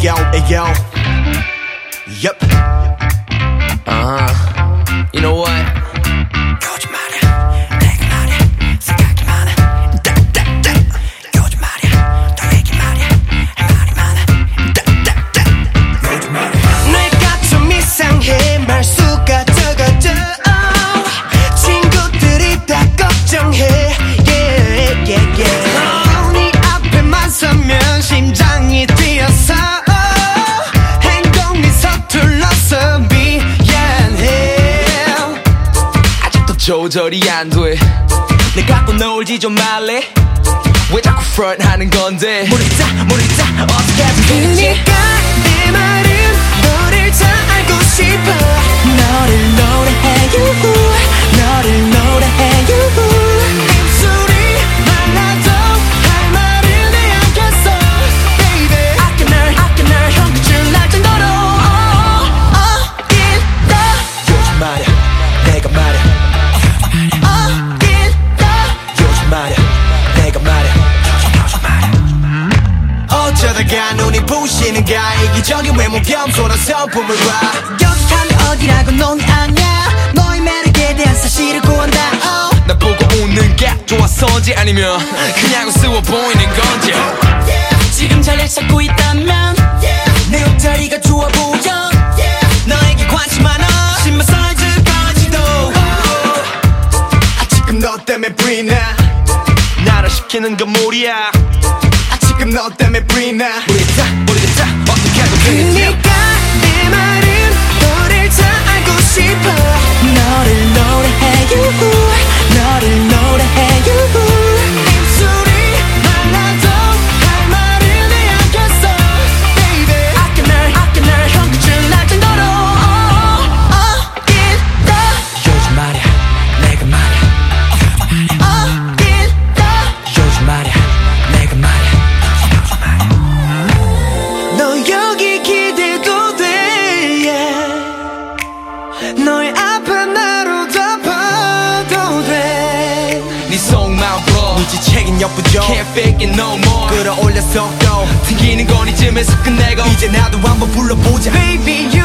Ayo, ayo. Yup. You know what? 거짓말이야 내가 말이야 생각이 많아 따따따 거짓말이야 더 얘기 말이야 할 말이 많아 따따따 거짓말이야 내가 좀 이상해 말수가 적어져 친구들이 다 걱정해 yeah, yeah, yeah. 네 앞에만 서면 심장이 뛰어서 행동이 서툴러서 미안해 아직도 조절이 안 돼. 내 갖고 놀지 좀 말래. 왜 자꾸 프런트하는 건데? 모르겠다 어떻게 하면 되지? 그니까 내 말은 너를 잘 알고 싶어 너를 노래해 너를 노래해 입술이 말라도 할 말을 내야겠어 baby 아껴 널 형끝을 날 정도로 어딜까 요즘 말야 내가 말야 어딜까 요즘 말야 내가 말야 어쩌다가 눈이 부시는가 이기적인 외모 겸손한 성품을 봐 여기까지 어디라고 넌 아냐 너의 매력에 대한 사실을 구한다 나 보고 웃는 게 좋아서지 아니면 그냥 우스워 보이는 건지 지금 자리를 찾고 있다면 내 옷자리가 좋아 보여 너에게 관심 많아 신발 사이즈까지도 지금 너 때문에 브이나 나를 시키는 건 무리야. 지금 너 때문에 브이나 모르겠다 어떻게 하면 되지? 그니까 내 말은 너를 잘 알고 싶어 너를 노래해 너를 노래해 입술이 말라도 할 말을 내야겠어 baby 아껴 널 형끝을 날 정도로 어딜까 요즘 말야 내가 말야 어딜까 요즘 말야 내가 말야 너 여기 기대도 돼 yeah. 너의 앞에 나로 덮어도 돼 네 속마음 풀어 눈치채긴 역부족 Can't fake it no more 끌어올렸어 또 튕기는 건 이쯤에서 끝내고 이제 나도 한번 불러보자 Baby you